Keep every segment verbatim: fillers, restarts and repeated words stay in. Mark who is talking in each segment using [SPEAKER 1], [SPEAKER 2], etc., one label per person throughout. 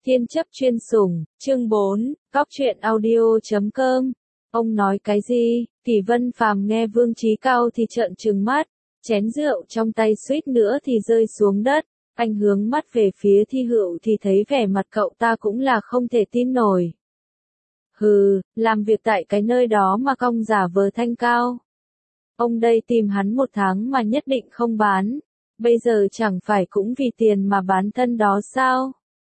[SPEAKER 1] Thiên chấp chuyên sủng, chương bốn, góc truyện audio chấm com. Ông nói cái gì? Kỳ Vân Phàm nghe Vương Chí Cao thì trợn trừng mắt, chén rượu trong tay suýt nữa thì rơi xuống đất. Anh hướng mắt về phía Thi Hựu thì thấy vẻ mặt cậu ta cũng là không thể tin nổi. Hừ, làm việc tại cái nơi đó mà cong giả vờ thanh cao. Ông đây tìm hắn một tháng mà nhất định không bán. Bây giờ chẳng phải cũng vì tiền mà bán thân đó sao?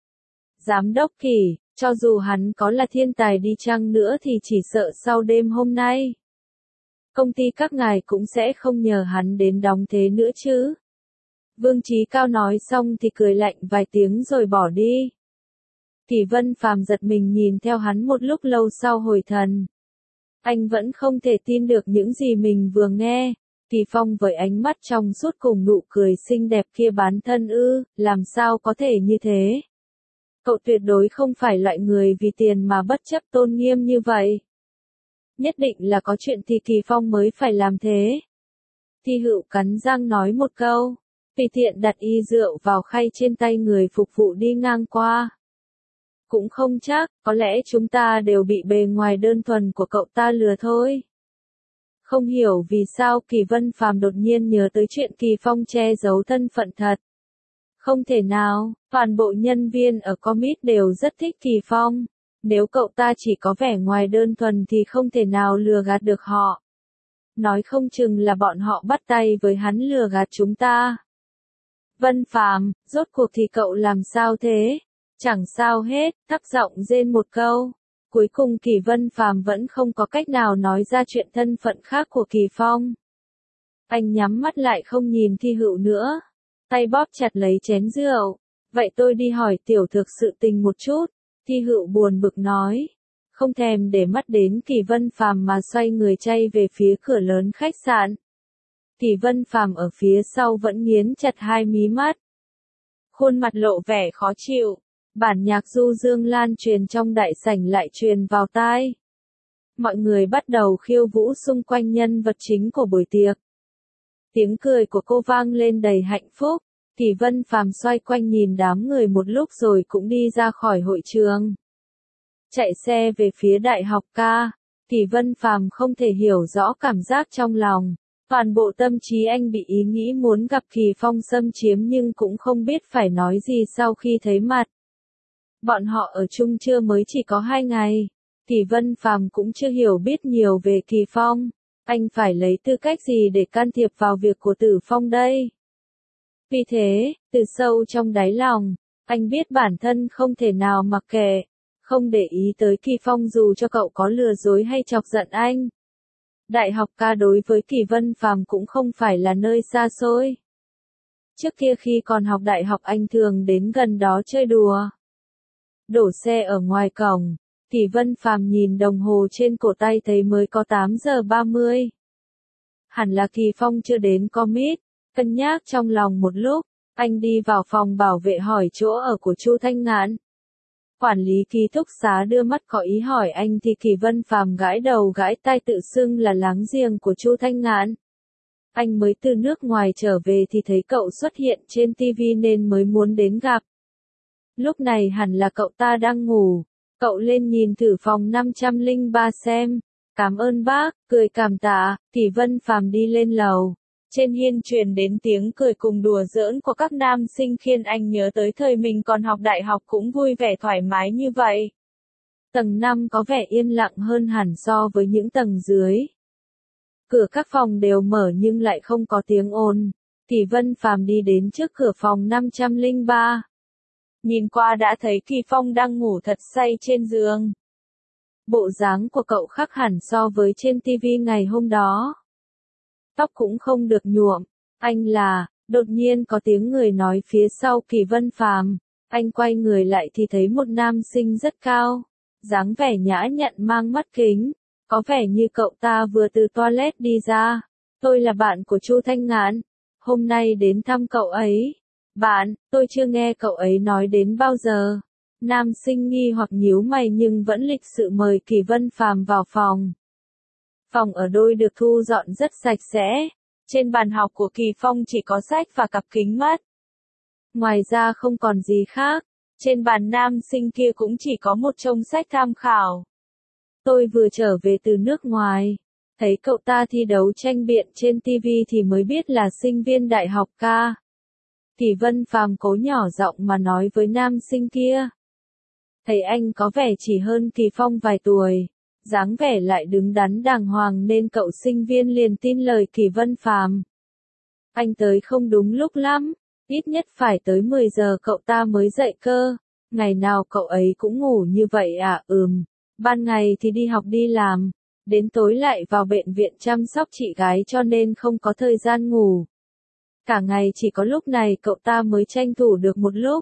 [SPEAKER 1] Giám đốc Kỳ, cho dù hắn có là thiên tài đi chăng nữa thì chỉ sợ sau đêm hôm nay, công ty các ngài cũng sẽ không nhờ hắn đến đóng thế nữa chứ. Vương Chí Cao nói xong thì cười lạnh vài tiếng rồi bỏ đi. Kỳ Vân Phàm giật mình nhìn theo hắn một lúc lâu sau hồi thần. Anh vẫn không thể tin được những gì mình vừa nghe. Kỳ Phong với ánh mắt trong suốt cùng nụ cười xinh đẹp kia bán thân ư, làm sao có thể như thế? Cậu tuyệt đối không phải loại người vì tiền mà bất chấp tôn nghiêm như vậy. Nhất định là có chuyện thì Kỳ Phong mới phải làm thế. Thi Hựu cắn răng nói một câu, tùy tiện đặt y rượu vào khay trên tay người phục vụ đi ngang qua. Cũng không chắc, có lẽ chúng ta đều bị bề ngoài đơn thuần của cậu ta lừa thôi. Không hiểu vì sao Kỳ Vân Phàm đột nhiên nhớ tới chuyện Kỳ Phong che giấu thân phận thật. Không thể nào, toàn bộ nhân viên ở Commit đều rất thích Kỳ Phong. Nếu cậu ta chỉ có vẻ ngoài đơn thuần thì không thể nào lừa gạt được họ. Nói không chừng là bọn họ bắt tay với hắn lừa gạt chúng ta. Vân Phàm, rốt cuộc thì cậu làm sao thế? Chẳng sao hết, thấp giọng rên một câu. Cuối cùng Kỳ Vân Phàm vẫn không có cách nào nói ra chuyện thân phận khác của Kỳ Phong. Anh nhắm mắt lại không nhìn Thi Hựu nữa. Tay bóp chặt lấy chén rượu. Vậy tôi đi hỏi tiểu thực sự tình một chút. Thi Hựu buồn bực nói. Không thèm để mắt đến Kỳ Vân Phàm mà xoay người chay về phía cửa lớn khách sạn. Kỳ Vân Phàm ở phía sau vẫn nghiến chặt hai mí mắt. Khuôn mặt lộ vẻ khó chịu. Bản nhạc du dương lan truyền trong đại sảnh lại truyền vào tai. Mọi người bắt đầu khiêu vũ xung quanh nhân vật chính của buổi tiệc. Tiếng cười của cô vang lên đầy hạnh phúc. Kỳ Vân Phàm xoay quanh nhìn đám người một lúc rồi cũng đi ra khỏi hội trường. Chạy xe về phía đại học ca. Kỳ Vân Phàm không thể hiểu rõ cảm giác trong lòng. Toàn bộ tâm trí anh bị ý nghĩ muốn gặp Kỳ Phong xâm chiếm nhưng cũng không biết phải nói gì sau khi thấy mặt. Bọn họ ở chung chưa mới chỉ có hai ngày. Kỳ Vân Phàm cũng chưa hiểu biết nhiều về Kỳ Phong. Anh phải lấy tư cách gì để can thiệp vào việc của Tử Phong đây? Vì thế, từ sâu trong đáy lòng, anh biết bản thân không thể nào mặc kệ, không để ý tới Kỳ Phong dù cho cậu có lừa dối hay chọc giận anh. Đại học ca đối với Kỳ Vân Phàm cũng không phải là nơi xa xôi. Trước kia khi còn học đại học anh thường đến gần đó chơi đùa. Đổ xe ở ngoài cổng, Kỳ Vân Phàm nhìn đồng hồ trên cổ tay thấy mới có tám giờ ba mươi. Hẳn là Kỳ Phong chưa đến Commit, cân nhắc trong lòng một lúc, anh đi vào phòng bảo vệ hỏi chỗ ở của Chu Thanh Ngạn. Quản lý ký túc xá đưa mắt có ý hỏi anh thì Kỳ Vân Phàm gãi đầu gãi tai tự xưng là láng giềng của Chu Thanh Ngạn. Anh mới từ nước ngoài trở về thì thấy cậu xuất hiện trên ti vi nên mới muốn đến gặp. Lúc này hẳn là cậu ta đang ngủ. Cậu lên nhìn thử phòng năm trăm lẻ ba xem. Cảm ơn bác, cười cảm tạ. Kỳ Vân Phàm đi lên lầu. Trên hiên truyền đến tiếng cười cùng đùa giỡn của các nam sinh khiến anh nhớ tới thời mình còn học đại học cũng vui vẻ thoải mái như vậy. Tầng năm có vẻ yên lặng hơn hẳn so với những tầng dưới. Cửa các phòng đều mở nhưng lại không có tiếng ồn. Kỳ Vân Phàm đi đến trước cửa phòng năm trăm lẻ ba. Nhìn qua đã thấy Kỳ Phong đang ngủ thật say trên giường. Bộ dáng của cậu khác hẳn so với trên ti vi ngày hôm đó. Tóc cũng không được nhuộm. Anh là, đột nhiên có tiếng người nói phía sau Kỳ Vân Phàm. Anh quay người lại thì thấy một nam sinh rất cao. Dáng vẻ nhã nhặn mang mắt kính. Có vẻ như cậu ta vừa từ toilet đi ra. Tôi là bạn của Chu Thanh Ngạn. Hôm nay đến thăm cậu ấy. Bạn, tôi chưa nghe cậu ấy nói đến bao giờ. Nam sinh nghi hoặc nhíu mày nhưng vẫn lịch sự mời Kỳ Vân Phàm vào phòng. Phòng ở đôi được thu dọn rất sạch sẽ. Trên bàn học của Kỳ Phong chỉ có sách và cặp kính mắt. Ngoài ra không còn gì khác. Trên bàn nam sinh kia cũng chỉ có một chồng sách tham khảo. Tôi vừa trở về từ nước ngoài, thấy cậu ta thi đấu tranh biện trên ti vi thì mới biết là sinh viên đại học ca. Thì Vân Phàm cố nhỏ giọng mà nói với nam sinh kia. Thấy anh có vẻ chỉ hơn Kỳ Phong vài tuổi, dáng vẻ lại đứng đắn đàng hoàng nên cậu sinh viên liền tin lời Kỳ Vân Phàm. Anh tới không đúng lúc lắm, ít nhất phải tới mười giờ cậu ta mới dậy cơ. Ngày nào cậu ấy cũng ngủ như vậy à? Ừm, ban ngày thì đi học đi làm, đến tối lại vào bệnh viện chăm sóc chị gái cho nên không có thời gian ngủ. Cả ngày chỉ có lúc này cậu ta mới tranh thủ được một lúc.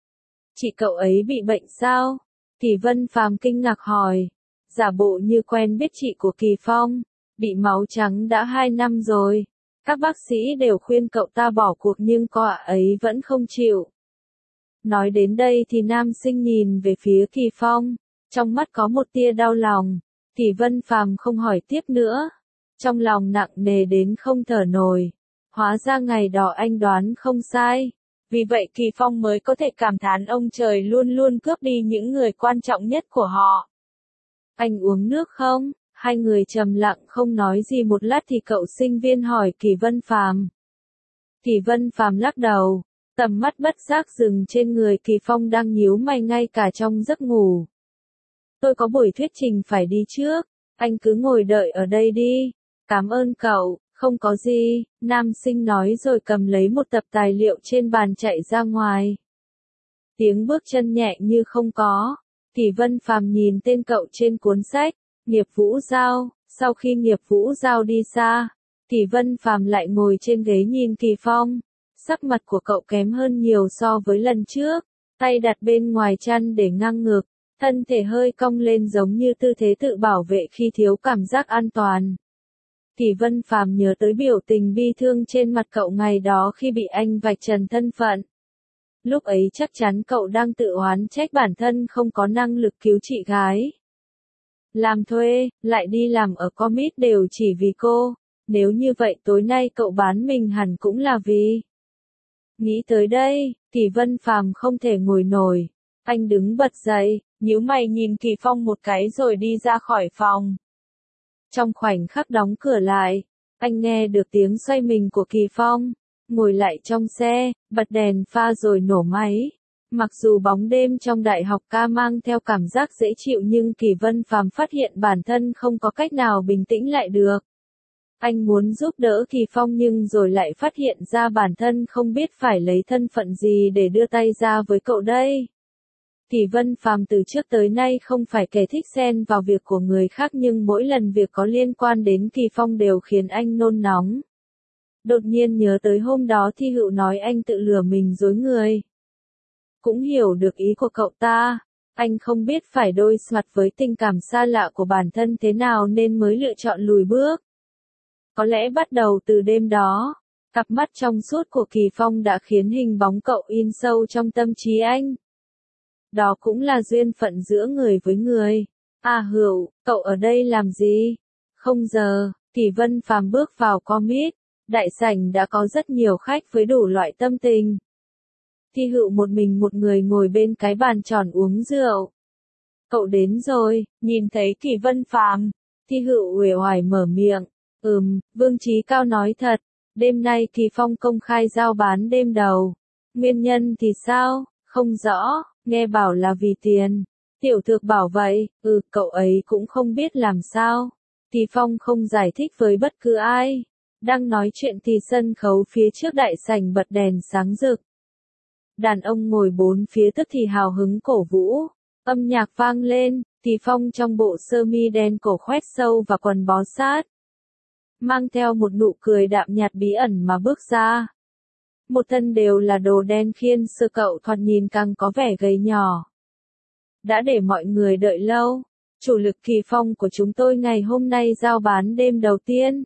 [SPEAKER 1] Chị cậu ấy bị bệnh sao? Kỳ Vân Phàm kinh ngạc hỏi, giả bộ như quen biết chị của Kỳ Phong, bị máu trắng đã hai năm rồi. Các bác sĩ đều khuyên cậu ta bỏ cuộc nhưng cô ấy vẫn không chịu. Nói đến đây thì nam sinh nhìn về phía Kỳ Phong, trong mắt có một tia đau lòng. Kỳ Vân Phàm không hỏi tiếp nữa, trong lòng nặng nề đến không thở nổi. Hóa ra ngày đó anh đoán không sai. Vì vậy Kỳ Phong mới có thể cảm thán ông trời luôn luôn cướp đi những người quan trọng nhất của họ. Anh uống nước không? Hai người trầm lặng không nói gì một lát thì cậu sinh viên hỏi Kỳ Vân Phàm. Kỳ Vân Phàm lắc đầu, tầm mắt bất giác dừng trên người Kỳ Phong đang nhíu mày ngay cả trong giấc ngủ. Tôi có buổi thuyết trình phải đi trước, anh cứ ngồi đợi ở đây đi. Cảm ơn cậu. Không có gì, nam sinh nói rồi cầm lấy một tập tài liệu trên bàn chạy ra ngoài. Tiếng bước chân nhẹ như không có. Kỳ Vân Phàm nhìn tên cậu trên cuốn sách, Nghiệp Vũ Giao. Sau khi Nghiệp Vũ Giao đi xa, Kỳ Vân Phàm lại ngồi trên ghế nhìn Kỳ Phong. Sắc mặt của cậu kém hơn nhiều so với lần trước, tay đặt bên ngoài chăn để ngang ngực, thân thể hơi cong lên giống như tư thế tự bảo vệ khi thiếu cảm giác an toàn. Kỳ Vân Phàm nhớ tới biểu tình bi thương trên mặt cậu ngày đó khi bị anh vạch trần thân phận. Lúc ấy chắc chắn cậu đang tự oán trách bản thân không có năng lực cứu chị gái. Làm thuê, lại đi làm ở comic đều chỉ vì cô. Nếu như vậy tối nay cậu bán mình hẳn cũng là vì. Nghĩ tới đây, Kỳ Vân Phàm không thể ngồi nổi. Anh đứng bật dậy, nhíu mày nhìn Kỳ Phong một cái rồi đi ra khỏi phòng. Trong khoảnh khắc đóng cửa lại, anh nghe được tiếng xoay mình của Kỳ Phong, ngồi lại trong xe, bật đèn pha rồi nổ máy. Mặc dù bóng đêm trong đại học ca mang theo cảm giác dễ chịu nhưng Kỳ Vân Phàm phát hiện bản thân không có cách nào bình tĩnh lại được. Anh muốn giúp đỡ Kỳ Phong nhưng rồi lại phát hiện ra bản thân không biết phải lấy thân phận gì để đưa tay ra với cậu đây. Kỳ Vân Phàm từ trước tới nay không phải kẻ thích xen vào việc của người khác nhưng mỗi lần việc có liên quan đến Kỳ Phong đều khiến anh nôn nóng. Đột nhiên nhớ tới hôm đó Thi Hựu nói anh tự lừa mình dối người. Cũng hiểu được ý của cậu ta, anh không biết phải đối mặt với tình cảm xa lạ của bản thân thế nào nên mới lựa chọn lùi bước. Có lẽ bắt đầu từ đêm đó, cặp mắt trong suốt của Kỳ Phong đã khiến hình bóng cậu in sâu trong tâm trí anh. Đó cũng là duyên phận giữa người với người. À Hựu, cậu ở đây làm gì? Không giờ, Kỳ Vân Phàm bước vào comic, đại sảnh đã có rất nhiều khách với đủ loại tâm tình. Thi Hựu một mình một người ngồi bên cái bàn tròn uống rượu. Cậu đến rồi, nhìn thấy Kỳ Vân Phàm, Thi Hựu uể oải mở miệng. Ừm, Vương Chí Cao nói thật, đêm nay Kỳ Phong công khai giao bán đêm đầu. Nguyên nhân thì sao? Không rõ, nghe bảo là vì tiền. Tiểu Thược bảo vậy, ừ, cậu ấy cũng không biết làm sao. Kỳ Phong không giải thích với bất cứ ai. Đang nói chuyện thì sân khấu phía trước đại sảnh bật đèn sáng rực. Đàn ông ngồi bốn phía tức thì hào hứng cổ vũ. Âm nhạc vang lên, Kỳ Phong trong bộ sơ mi đen cổ khoét sâu và quần bó sát. Mang theo một nụ cười đạm nhạt bí ẩn mà bước ra. Một thân đều là đồ đen khiên sơ cậu thoạt nhìn càng có vẻ gầy nhỏ. Đã để mọi người đợi lâu, chủ lực Kỳ Phong của chúng tôi ngày hôm nay giao bán đêm đầu tiên.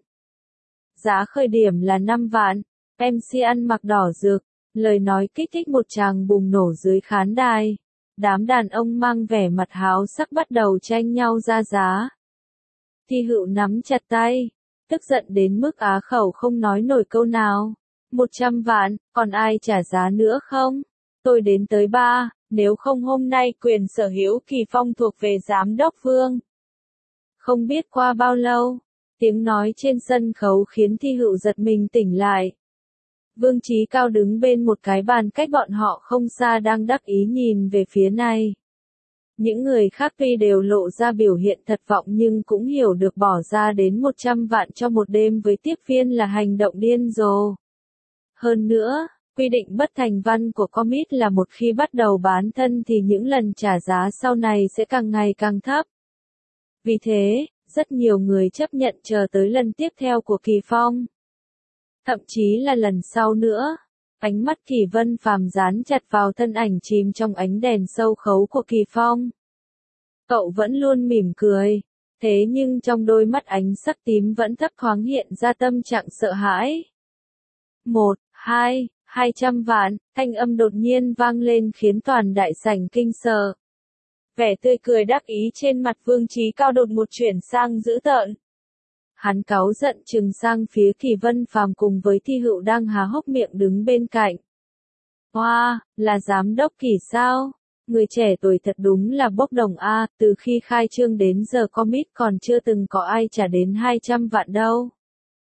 [SPEAKER 1] Giá khởi điểm là năm vạn, em xê ăn mặc đỏ rực, lời nói kích thích một tràng bùng nổ dưới khán đài. Đám đàn ông mang vẻ mặt háo sắc bắt đầu tranh nhau ra giá. Thi Hựu nắm chặt tay, tức giận đến mức á khẩu không nói nổi câu nào. Một trăm vạn, còn ai trả giá nữa không? Tôi đến tới ba, nếu không hôm nay quyền sở hữu Kỳ Phong thuộc về giám đốc Vương. Không biết qua bao lâu, tiếng nói trên sân khấu khiến Thi Hựu giật mình tỉnh lại. Vương Chí Cao đứng bên một cái bàn cách bọn họ không xa đang đắc ý nhìn về phía này. Những người khác tuy đều lộ ra biểu hiện thất vọng nhưng cũng hiểu được bỏ ra đến một trăm vạn cho một đêm với tiếp viên là hành động điên rồ. Hơn nữa, quy định bất thành văn của commit là một khi bắt đầu bán thân thì những lần trả giá sau này sẽ càng ngày càng thấp. Vì thế, rất nhiều người chấp nhận chờ tới lần tiếp theo của Kỳ Phong. Thậm chí là lần sau nữa. Ánh mắt Kỳ Vân Phàm dán chặt vào thân ảnh chìm trong ánh đèn sâu khấu của Kỳ Phong. Cậu vẫn luôn mỉm cười, thế nhưng trong đôi mắt ánh sắc tím vẫn thấp thoáng hiện ra tâm trạng sợ hãi. Một, hai, hai trăm vạn, thanh âm đột nhiên vang lên khiến toàn đại sảnh kinh sợ. Vẻ tươi cười đắc ý trên mặt Vương Chí Cao đột một chuyển sang dữ tợn. Hắn cáu giận trừng sang phía Kỳ Vân Phàm cùng với Thi Hựu đang há hốc miệng đứng bên cạnh. Hoa, wow, là giám đốc Kỳ sao? Người trẻ tuổi thật đúng là bốc đồng a, từ khi khai trương đến giờ commit còn chưa từng có ai trả đến hai trăm vạn đâu.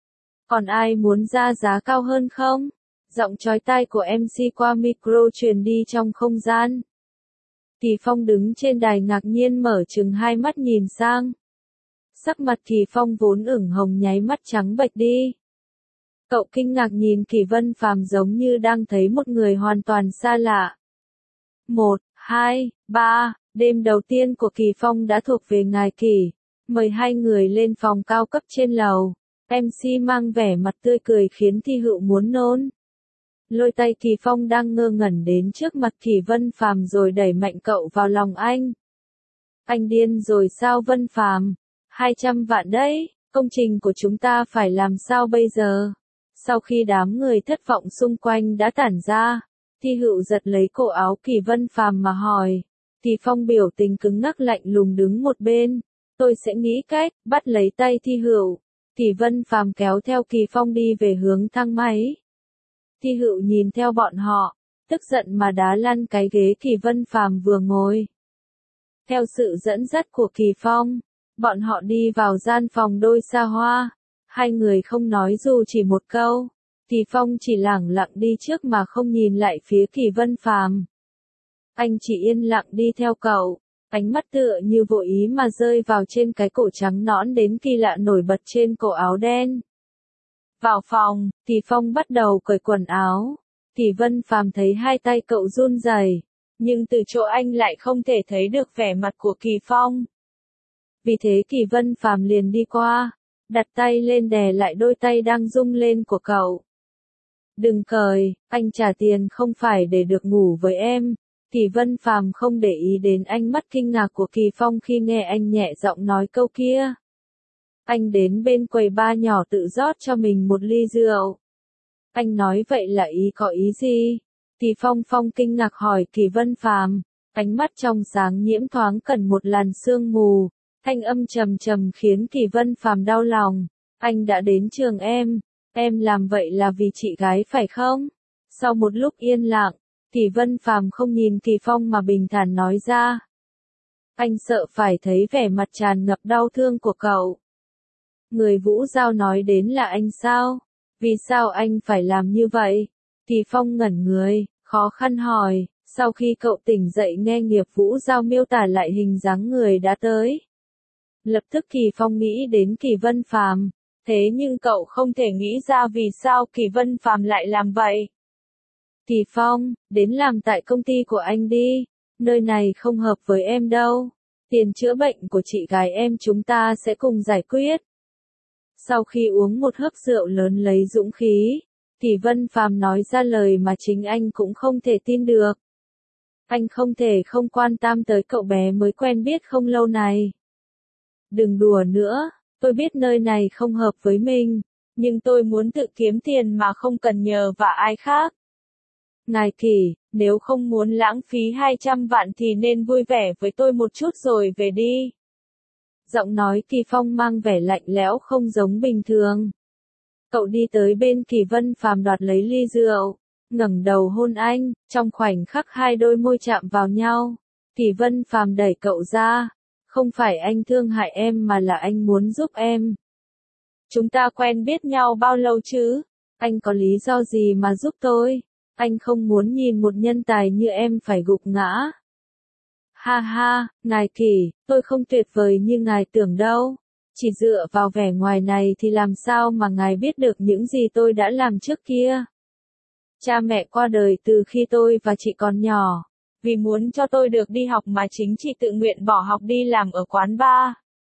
[SPEAKER 1] Còn ai muốn ra giá cao hơn không? Giọng chói tai của em xê qua micro truyền đi trong không gian. Kỳ Phong đứng trên đài ngạc nhiên mở trừng hai mắt nhìn sang. Sắc mặt Kỳ Phong vốn ửng hồng nháy mắt trắng bệch đi. Cậu kinh ngạc nhìn Kỳ Vân Phàm giống như đang thấy một người hoàn toàn xa lạ. Một, hai, ba, đêm đầu tiên của Kỳ Phong đã thuộc về ngài Kỳ. Mời hai người lên phòng cao cấp trên lầu. em xê mang vẻ mặt tươi cười khiến Thi Hựu muốn nôn. Lôi tay Kỳ Phong đang ngơ ngẩn đến trước mặt Kỳ Vân Phàm rồi đẩy mạnh cậu vào lòng anh. Anh điên rồi sao Vân Phàm? hai trăm vạn đấy, công trình của chúng ta phải làm sao bây giờ? Sau khi đám người thất vọng xung quanh đã tản ra, Thi Hựu giật lấy cổ áo Kỳ Vân Phàm mà hỏi. Kỳ Phong biểu tình cứng ngắc lạnh lùng đứng một bên. Tôi sẽ nghĩ cách, bắt lấy tay Thi Hựu. Kỳ Vân Phàm kéo theo Kỳ Phong đi về hướng thang máy. Thi Hựu nhìn theo bọn họ, tức giận mà đá lăn cái ghế Kỳ Vân Phàm vừa ngồi. Theo sự dẫn dắt của Kỳ Phong, bọn họ đi vào gian phòng đôi xa hoa. Hai người không nói dù chỉ một câu. Kỳ Phong chỉ lẳng lặng đi trước mà không nhìn lại phía Kỳ Vân Phàm. Anh chỉ yên lặng đi theo cậu, ánh mắt tựa như vô ý mà rơi vào trên cái cổ trắng nõn đến kỳ lạ nổi bật trên cổ áo đen. Vào phòng, Kỳ Phong bắt đầu cởi quần áo. Kỳ Vân Phàm thấy hai tay cậu run rẩy, nhưng từ chỗ anh lại không thể thấy được vẻ mặt của Kỳ Phong. Vì thế Kỳ Vân Phàm liền đi qua, đặt tay lên đè lại đôi tay đang rung lên của cậu. Đừng cởi, anh trả tiền không phải để được ngủ với em. Kỳ Vân Phàm không để ý đến ánh mắt kinh ngạc của Kỳ Phong khi nghe anh nhẹ giọng nói câu kia. Anh đến bên quầy bar nhỏ tự rót cho mình một ly rượu. Anh nói vậy là ý có ý gì? Kỳ Phong Phong kinh ngạc hỏi Kỳ Vân Phàm, ánh mắt trong sáng nhiễm thoáng cần một làn sương mù, thanh âm trầm trầm khiến Kỳ Vân Phàm đau lòng. Anh đã đến trường em, em làm vậy là vì chị gái phải không? Sau một lúc yên lặng, Kỳ Vân Phàm không nhìn Kỳ Phong mà bình thản nói ra. Anh sợ phải thấy vẻ mặt tràn ngập đau thương của cậu. Người Vũ Giao nói đến là anh sao? Vì sao anh phải làm như vậy? Kỳ Phong ngẩn người, khó khăn hỏi, sau khi cậu tỉnh dậy nghe Nghiệp Vũ Giao miêu tả lại hình dáng người đã tới. Lập tức Kỳ Phong nghĩ đến Kỳ Vân Phàm, thế nhưng cậu không thể nghĩ ra vì sao Kỳ Vân Phàm lại làm vậy. Kỳ Phong, đến làm tại công ty của anh đi, nơi này không hợp với em đâu. Tiền chữa bệnh của chị gái em chúng ta sẽ cùng giải quyết. Sau khi uống một hớp rượu lớn lấy dũng khí, Kỳ Vân Phàm nói ra lời mà chính anh cũng không thể tin được. Anh không thể không quan tâm tới cậu bé mới quen biết không lâu này. Đừng đùa nữa, tôi biết nơi này không hợp với mình, nhưng tôi muốn tự kiếm tiền mà không cần nhờ vả ai khác. Ngài Kỳ, nếu không muốn lãng phí hai trăm vạn thì nên vui vẻ với tôi một chút rồi về đi. Giọng nói Kỳ Phong mang vẻ lạnh lẽo không giống bình thường. Cậu đi tới bên Kỳ Vân Phàm đoạt lấy ly rượu, ngẩng đầu hôn anh, trong khoảnh khắc hai đôi môi chạm vào nhau. Kỳ Vân Phàm đẩy cậu ra. Không phải anh thương hại em mà là anh muốn giúp em. Chúng ta quen biết nhau bao lâu chứ? Anh có lý do gì mà giúp tôi? Anh không muốn nhìn một nhân tài như em phải gục ngã. Ha ha, ngài Kỳ, tôi không tuyệt vời như ngài tưởng đâu. Chỉ dựa vào vẻ ngoài này thì làm sao mà ngài biết được những gì tôi đã làm trước kia. Cha mẹ qua đời từ khi tôi và chị còn nhỏ. Vì muốn cho tôi được đi học mà chính chị tự nguyện bỏ học đi làm ở quán bar.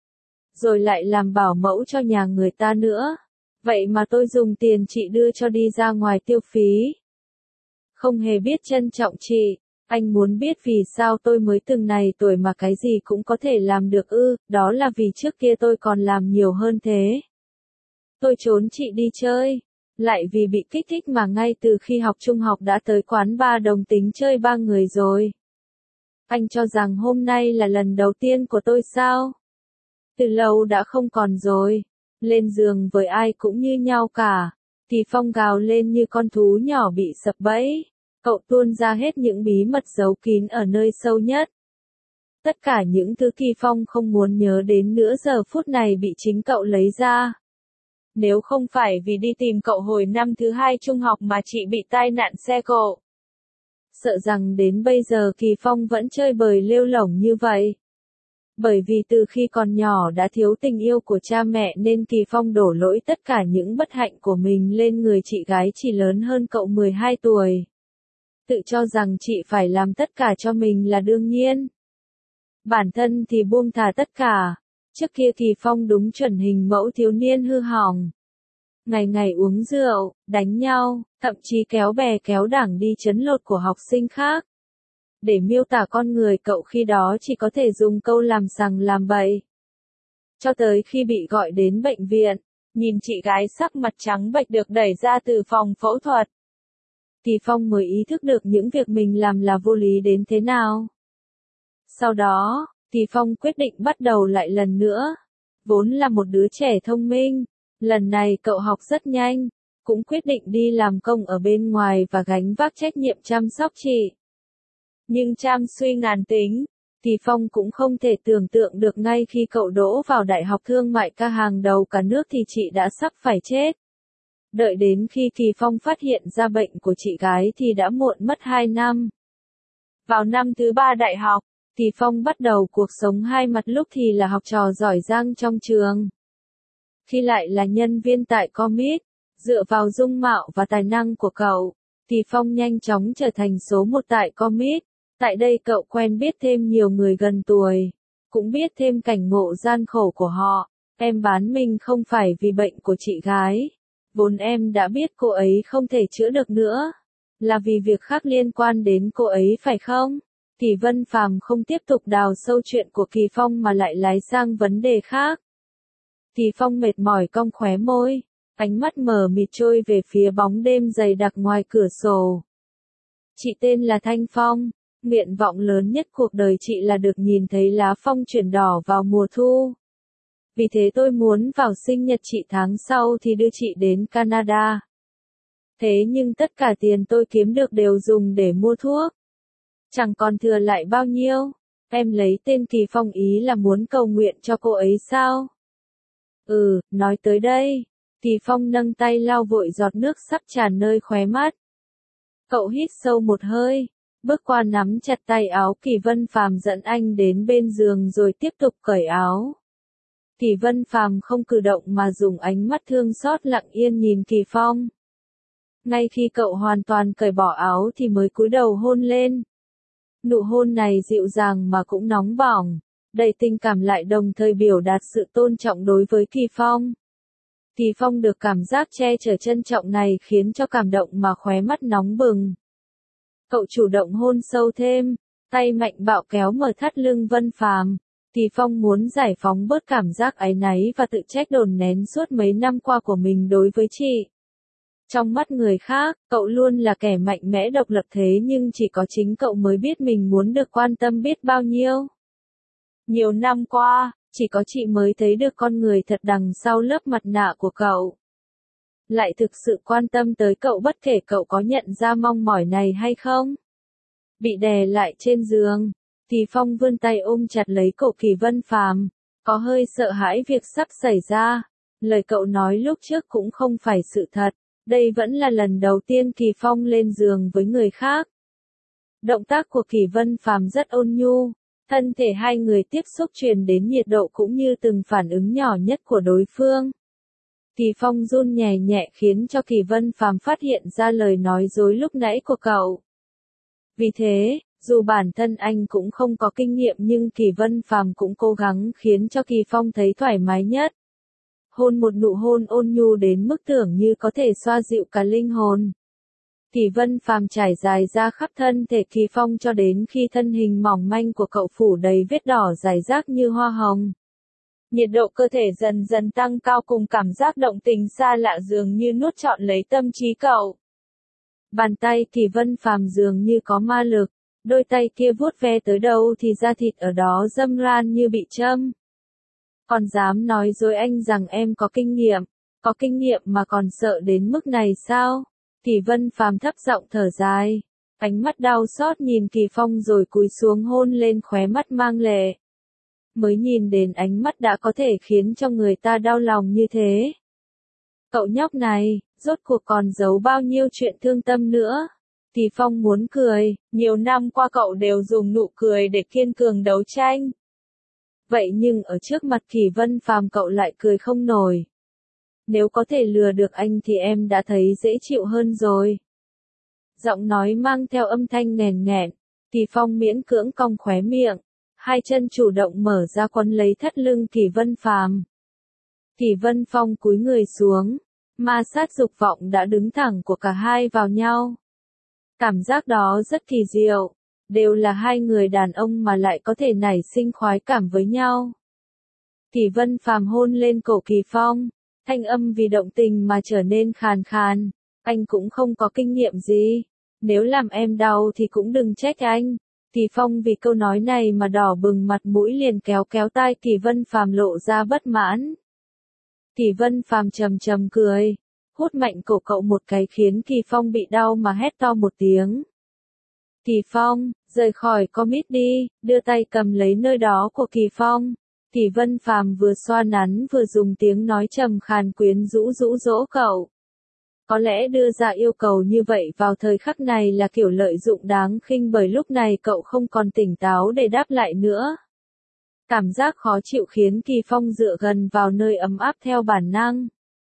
[SPEAKER 1] Rồi lại làm bảo mẫu cho nhà người ta nữa. Vậy mà tôi dùng tiền chị đưa cho đi ra ngoài tiêu phí. Không hề biết trân trọng chị. Anh muốn biết vì sao tôi mới từng này tuổi mà cái gì cũng có thể làm được ư, đó là vì trước kia tôi còn làm nhiều hơn thế. Tôi trốn chị đi chơi. Lại vì bị kích thích mà ngay từ khi học trung học đã tới quán bar đồng tính chơi ba người rồi. Anh cho rằng hôm nay là lần đầu tiên của tôi sao? Từ lâu đã không còn rồi. Lên giường với ai cũng như nhau cả. Thì Phong gào lên như con thú nhỏ bị sập bẫy. Cậu tuôn ra hết những bí mật giấu kín ở nơi sâu nhất. Tất cả những thứ Kỳ Phong không muốn nhớ đến nữa giờ phút này bị chính cậu lấy ra. Nếu không phải vì đi tìm cậu hồi năm thứ hai trung học mà chị bị tai nạn xe cộ. Sợ rằng đến bây giờ Kỳ Phong vẫn chơi bời lêu lổng như vậy. Bởi vì từ khi còn nhỏ đã thiếu tình yêu của cha mẹ nên Kỳ Phong đổ lỗi tất cả những bất hạnh của mình lên người chị gái chỉ lớn hơn cậu mười hai tuổi. Tự cho rằng chị phải làm tất cả cho mình là đương nhiên. Bản thân thì buông thả tất cả. Trước kia Kỳ Phong đúng chuẩn hình mẫu thiếu niên hư hỏng. Ngày ngày uống rượu, đánh nhau, thậm chí kéo bè kéo đảng đi trấn lột của học sinh khác. Để miêu tả con người cậu khi đó chỉ có thể dùng câu làm sằng làm bậy. Cho tới khi bị gọi đến bệnh viện, nhìn chị gái sắc mặt trắng bệch được đẩy ra từ phòng phẫu thuật. Kỳ Phong mới ý thức được những việc mình làm là vô lý đến thế nào. Sau đó, Kỳ Phong quyết định bắt đầu lại lần nữa. Vốn là một đứa trẻ thông minh, lần này cậu học rất nhanh, cũng quyết định đi làm công ở bên ngoài và gánh vác trách nhiệm chăm sóc chị. Nhưng trăm suy ngàn tính, Kỳ Phong cũng không thể tưởng tượng được ngay khi cậu đỗ vào đại học thương mại ca hàng đầu cả nước thì chị đã sắp phải chết. Đợi đến khi Kỳ Phong phát hiện ra bệnh của chị gái thì đã muộn mất hai năm. Vào năm thứ ba đại học, Kỳ Phong bắt đầu cuộc sống hai mặt, lúc thì là học trò giỏi giang trong trường. Khi lại là nhân viên tại comic, dựa vào dung mạo và tài năng của cậu, Kỳ Phong nhanh chóng trở thành số một tại comic. Tại đây cậu quen biết thêm nhiều người gần tuổi, cũng biết thêm cảnh ngộ gian khổ của họ. Em bán mình không phải vì bệnh của chị gái. Vốn em đã biết cô ấy không thể chữa được nữa. Là vì việc khác liên quan đến cô ấy phải không? Kỳ Vân Phàm không tiếp tục đào sâu chuyện của Kỳ Phong mà lại lái sang vấn đề khác. Kỳ Phong mệt mỏi cong khóe môi, ánh mắt mờ mịt trôi về phía bóng đêm dày đặc ngoài cửa sổ. Chị tên là Thanh Phong. Nguyện vọng lớn nhất cuộc đời chị là được nhìn thấy lá phong chuyển đỏ vào mùa thu. Vì thế tôi muốn vào sinh nhật chị tháng sau thì đưa chị đến Canada. Thế nhưng tất cả tiền tôi kiếm được đều dùng để mua thuốc. Chẳng còn thừa lại bao nhiêu. Em lấy tên Kỳ Phong ý là muốn cầu nguyện cho cô ấy sao? Ừ, nói tới đây. Kỳ Phong nâng tay lau vội giọt nước sắp tràn nơi khóe mắt. Cậu hít sâu một hơi. Bước qua nắm chặt tay áo Kỳ Vân Phàm dẫn anh đến bên giường rồi tiếp tục cởi áo. Kỳ Vân Phàm không cử động mà dùng ánh mắt thương xót lặng yên nhìn Kỳ Phong. Ngay khi cậu hoàn toàn cởi bỏ áo thì mới cúi đầu hôn lên. Nụ hôn này dịu dàng mà cũng nóng bỏng, đầy tình cảm lại đồng thời biểu đạt sự tôn trọng đối với Kỳ Phong. Kỳ Phong được cảm giác che chở trân trọng này khiến cho cảm động mà khóe mắt nóng bừng. Cậu chủ động hôn sâu thêm, tay mạnh bạo kéo mở thắt lưng Vân Phàm. Kỳ Phong muốn giải phóng bớt cảm giác áy náy và tự trách đồn nén suốt mấy năm qua của mình đối với chị. Trong mắt người khác, cậu luôn là kẻ mạnh mẽ độc lập thế nhưng chỉ có chính cậu mới biết mình muốn được quan tâm biết bao nhiêu. Nhiều năm qua, chỉ có chị mới thấy được con người thật đằng sau lớp mặt nạ của cậu. lại thực sự quan tâm tới cậu bất kể cậu có nhận ra mong mỏi này hay không. Bị đè lại trên giường, Kỳ Phong vươn tay ôm chặt lấy cổ Kỳ Vân Phàm, có hơi sợ hãi việc sắp xảy ra. Lời cậu nói lúc trước cũng không phải sự thật, đây vẫn là lần đầu tiên Kỳ Phong lên giường với người khác. Động tác của Kỳ Vân Phàm rất ôn nhu, thân thể hai người tiếp xúc truyền đến nhiệt độ cũng như từng phản ứng nhỏ nhất của đối phương. Kỳ Phong run nhẹ nhẹ khiến cho Kỳ Vân Phàm phát hiện ra lời nói dối lúc nãy của cậu. Vì thế, dù bản thân anh cũng không có kinh nghiệm nhưng Kỳ Vân Phàm cũng cố gắng khiến cho Kỳ Phong thấy thoải mái nhất. Hôn một nụ hôn ôn nhu đến mức tưởng như có thể xoa dịu cả linh hồn. Kỳ Vân Phàm trải dài ra khắp thân thể Kỳ Phong cho đến khi thân hình mỏng manh của cậu phủ đầy vết đỏ rải rác như hoa hồng. Nhiệt độ cơ thể dần dần tăng cao cùng cảm giác động tình xa lạ dường như nuốt trọn lấy tâm trí cậu. Bàn tay Kỳ Vân Phàm dường như có ma lực, đôi tay kia vuốt ve tới đâu thì da thịt ở đó râm ran như bị châm. Còn dám nói dối anh rằng em có kinh nghiệm, có kinh nghiệm mà còn sợ đến mức này sao? Kỳ Vân Phàm thấp giọng thở dài, ánh mắt đau xót nhìn Kỳ Phong rồi cúi xuống hôn lên khóe mắt mang lệ. Mới nhìn đến ánh mắt đã có thể khiến cho người ta đau lòng như thế. Cậu nhóc này, rốt cuộc còn giấu bao nhiêu chuyện thương tâm nữa? Kỳ Phong muốn cười, nhiều năm qua cậu đều dùng nụ cười để kiên cường đấu tranh. Vậy nhưng ở trước mặt Kỳ Vân Phàm cậu lại cười không nổi. Nếu có thể lừa được anh thì em đã thấy dễ chịu hơn rồi. Giọng nói mang theo âm thanh nghèn nghẹn, Kỳ Phong miễn cưỡng cong khóe miệng, hai chân chủ động mở ra quấn lấy thắt lưng Kỳ Vân Phàm. Kỳ Vân Phong cúi người xuống, ma sát dục vọng đã đứng thẳng của cả hai vào nhau. Cảm giác đó rất kỳ diệu, đều là hai người đàn ông mà lại có thể nảy sinh khoái cảm với nhau. Kỳ Vân Phàm hôn lên cổ Kỳ Phong, thanh âm vì động tình mà trở nên khàn khàn, anh cũng không có kinh nghiệm gì, nếu làm em đau thì cũng đừng trách anh. Kỳ Phong vì câu nói này mà đỏ bừng mặt mũi liền kéo kéo tai Kỳ Vân Phàm lộ ra bất mãn. Kỳ Vân Phàm trầm trầm cười, hút mạnh cổ cậu một cái khiến Kỳ Phong bị đau mà hét to một tiếng. Kỳ Phong, rời khỏi comic đi, đưa tay cầm lấy nơi đó của Kỳ Phong. Kỳ Vân Phàm vừa xoa nắn vừa dùng tiếng nói trầm khàn quyến rũ rũ dỗ cậu. Có lẽ đưa ra yêu cầu như vậy vào thời khắc này là kiểu lợi dụng đáng khinh bởi lúc này cậu không còn tỉnh táo để đáp lại nữa. Cảm giác khó chịu khiến Kỳ Phong dựa gần vào nơi ấm áp theo bản năng.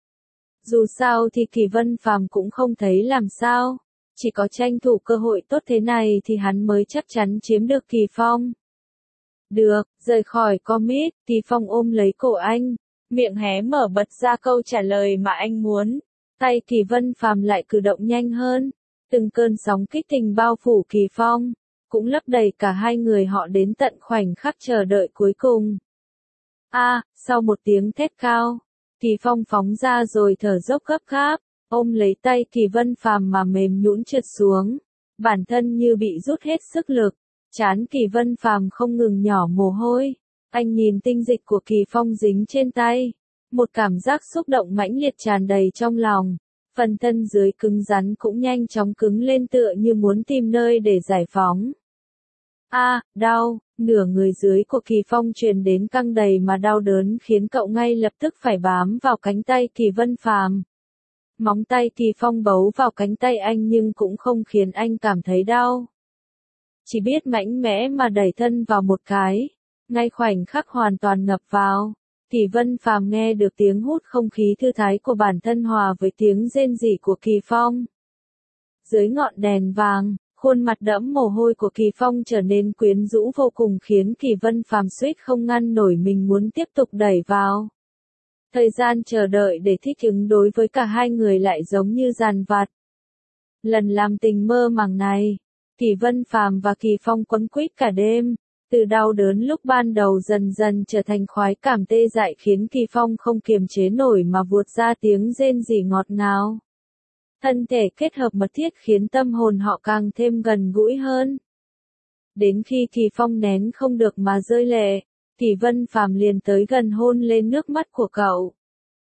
[SPEAKER 1] Dù sao thì Kỳ Vân Phàm cũng không thấy làm sao, chỉ có tranh thủ cơ hội tốt thế này thì hắn mới chắc chắn chiếm được Kỳ Phong. Được, rời khỏi comic, Kỳ Phong ôm lấy cổ anh, miệng hé mở bật ra câu trả lời mà anh muốn. Tay Kỳ Vân Phàm lại cử động nhanh hơn, từng cơn sóng kích tình bao phủ Kỳ Phong, cũng lấp đầy cả hai người họ đến tận khoảnh khắc chờ đợi cuối cùng. A, à, sau một tiếng thét cao, Kỳ Phong phóng ra rồi thở dốc gấp gáp, ôm lấy tay Kỳ Vân Phàm mà mềm nhũn trượt xuống, bản thân như bị rút hết sức lực, trán Kỳ Vân Phàm không ngừng nhỏ mồ hôi. Anh nhìn tinh dịch của Kỳ Phong dính trên tay, một cảm giác xúc động mãnh liệt tràn đầy trong lòng, phần thân dưới cứng rắn cũng nhanh chóng cứng lên tựa như muốn tìm nơi để giải phóng. A, à, đau, nửa người dưới của Kỳ Phong truyền đến căng đầy mà đau đớn khiến cậu ngay lập tức phải bám vào cánh tay Kỳ Vân Phàm. Móng tay Kỳ Phong bấu vào cánh tay anh nhưng cũng không khiến anh cảm thấy đau. Chỉ biết mạnh mẽ mà đẩy thân vào một cái, ngay khoảnh khắc hoàn toàn ngập vào. Kỳ Vân Phàm nghe được tiếng hút không khí thư thái của bản thân hòa với tiếng rên rỉ của Kỳ Phong. Dưới ngọn đèn vàng, khuôn mặt đẫm mồ hôi của Kỳ Phong trở nên quyến rũ vô cùng khiến Kỳ Vân Phàm suýt không ngăn nổi mình muốn tiếp tục đẩy vào. Thời gian chờ đợi để thích ứng đối với cả hai người lại giống như dàn vặt. Lần làm tình mơ màng này, Kỳ Vân Phàm và Kỳ Phong quấn quýt cả đêm. Từ đau đớn lúc ban đầu dần dần trở thành khoái cảm tê dại khiến Kỳ Phong không kiềm chế nổi mà vuột ra tiếng rên rỉ ngọt ngào. Thân thể kết hợp mật thiết khiến tâm hồn họ càng thêm gần gũi hơn. Đến khi Kỳ Phong nén không được mà rơi lệ, Kỳ Vân Phàm liền tới gần hôn lên nước mắt của cậu.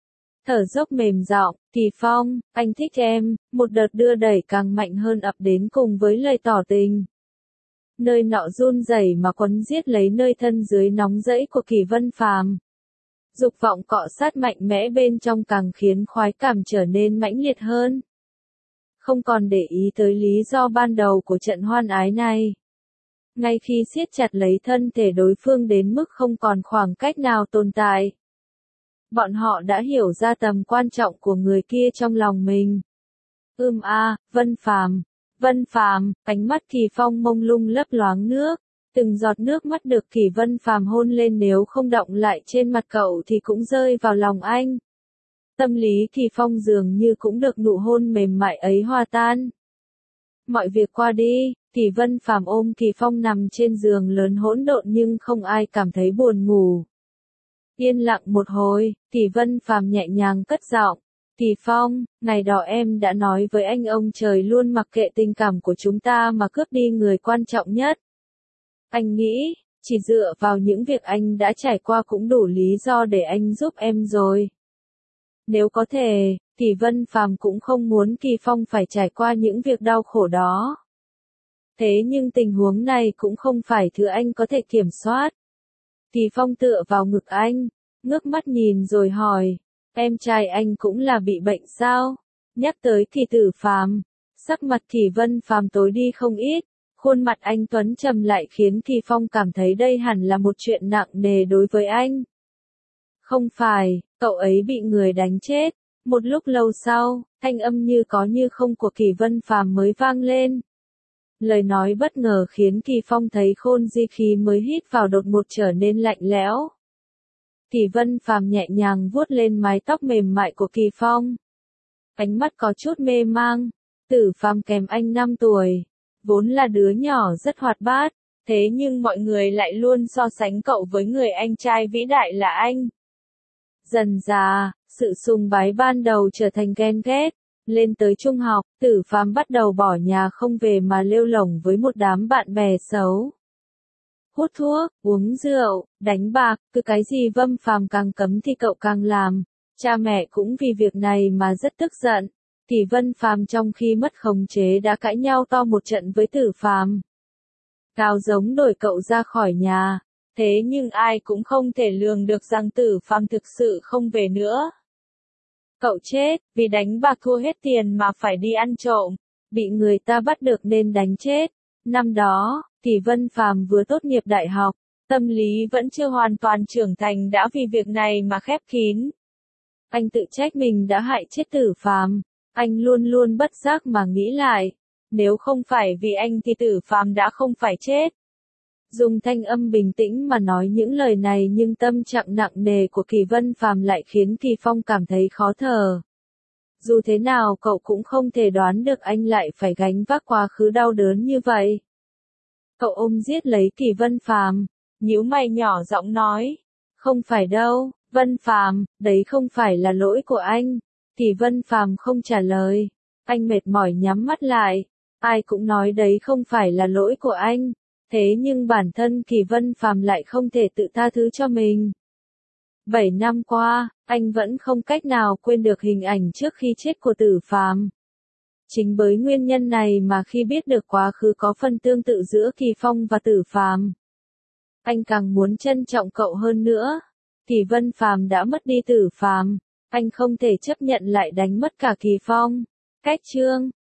[SPEAKER 1] Thở dốc mềm giọng, Kỳ Phong, anh thích em, một đợt đưa đẩy càng mạnh hơn ập đến cùng với lời tỏ tình. Nơi nọ run rẩy mà quấn giết lấy nơi thân dưới nóng rẫy của Kỳ Vân Phàm. Dục vọng cọ sát mạnh mẽ bên trong càng khiến khoái cảm trở nên mãnh liệt hơn. Không còn để ý tới lý do ban đầu của trận hoan ái này. Ngay khi siết chặt lấy thân thể đối phương đến mức không còn khoảng cách nào tồn tại. Bọn họ đã hiểu ra tầm quan trọng của người kia trong lòng mình. Ưm a, Vân Phàm, Vân Phàm, ánh mắt Kỳ Phong mông lung lấp loáng nước, từng giọt nước mắt được Kỳ Vân Phàm hôn lên nếu không đọng lại trên mặt cậu thì cũng rơi vào lòng anh. Tâm lý Kỳ Phong dường như cũng được nụ hôn mềm mại ấy hòa tan. Mọi việc qua đi, Kỳ Vân Phàm ôm Kỳ Phong nằm trên giường lớn hỗn độn nhưng không ai cảm thấy buồn ngủ. Yên lặng một hồi, Kỳ Vân Phàm nhẹ nhàng cất giọng, Kỳ Phong, ngày đó em đã nói với anh ông trời luôn mặc kệ tình cảm của chúng ta mà cướp đi người quan trọng nhất. Anh nghĩ, chỉ dựa vào những việc anh đã trải qua cũng đủ lý do để anh giúp em rồi. Nếu có thể, Kỳ Vân Phàm cũng không muốn Kỳ Phong phải trải qua những việc đau khổ đó. Thế nhưng tình huống này cũng không phải thứ anh có thể kiểm soát. Kỳ Phong tựa vào ngực anh, ngước mắt nhìn rồi hỏi, em trai anh cũng là bị bệnh sao? Nhắc tới Kỳ Tử Phàm, sắc mặt Kỳ Vân Phàm tối đi không ít, khuôn mặt anh tuấn trầm lại khiến Kỳ Phong cảm thấy đây hẳn là một chuyện nặng nề đối với anh. Không phải, cậu ấy bị người đánh chết. Một lúc lâu sau, thanh âm như có như không của Kỳ Vân Phàm mới vang lên. Lời nói bất ngờ khiến Kỳ Phong thấy khôn di khí mới hít vào đột ngột trở nên lạnh lẽo. Kỳ Vân Phàm nhẹ nhàng vuốt lên mái tóc mềm mại của Kỳ Phong. Ánh mắt có chút mê mang, Tử Phàm kèm anh năm tuổi, vốn là đứa nhỏ rất hoạt bát, thế nhưng mọi người lại luôn so sánh cậu với người anh trai vĩ đại là anh. Dần dà, sự sùng bái ban đầu trở thành ghen ghét. Lên tới trung học, Tử Phàm bắt đầu bỏ nhà không về mà lêu lổng với một đám bạn bè xấu. Hút thuốc, uống rượu, đánh bạc, cứ cái gì Vân Phàm càng cấm thì cậu càng làm. Cha mẹ cũng vì việc này mà rất tức giận. Kỳ Vân Phàm trong khi mất khống chế đã cãi nhau to một trận với Tử Phàm. Cao giống đuổi cậu ra khỏi nhà. Thế nhưng ai cũng không thể lường được rằng Tử Phàm thực sự không về nữa. Cậu chết, vì đánh bạc thua hết tiền mà phải đi ăn trộm, bị người ta bắt được nên đánh chết. Năm đó, Kỳ Vân Phàm vừa tốt nghiệp đại học, tâm lý vẫn chưa hoàn toàn trưởng thành đã vì việc này mà khép kín. Anh tự trách mình đã hại chết Tử Phàm, anh luôn luôn bất giác mà nghĩ lại, nếu không phải vì anh thì Tử Phàm đã không phải chết. Dùng thanh âm bình tĩnh mà nói những lời này nhưng tâm trạng nặng nề của Kỳ Vân Phàm lại khiến Kỳ Phong cảm thấy khó thở. Dù thế nào cậu cũng không thể đoán được anh lại phải gánh vác quá khứ đau đớn như vậy. Cậu ôm giết lấy Kỳ Vân Phàm, nhíu mày nhỏ giọng nói, không phải đâu, Vân Phàm, đấy không phải là lỗi của anh. Kỳ Vân Phàm không trả lời, anh mệt mỏi nhắm mắt lại, ai cũng nói đấy không phải là lỗi của anh. Thế nhưng bản thân Kỳ Vân Phàm lại không thể tự tha thứ cho mình. Bảy năm qua, anh vẫn không cách nào quên được hình ảnh trước khi chết của Tử Phàm. Chính bởi nguyên nhân này mà khi biết được quá khứ có phần tương tự giữa Kỳ Phong và Tử Phàm, anh càng muốn trân trọng cậu hơn nữa. Kỳ Vân Phàm đã mất đi Tử Phàm, anh không thể chấp nhận lại đánh mất cả Kỳ Phong. Cách chương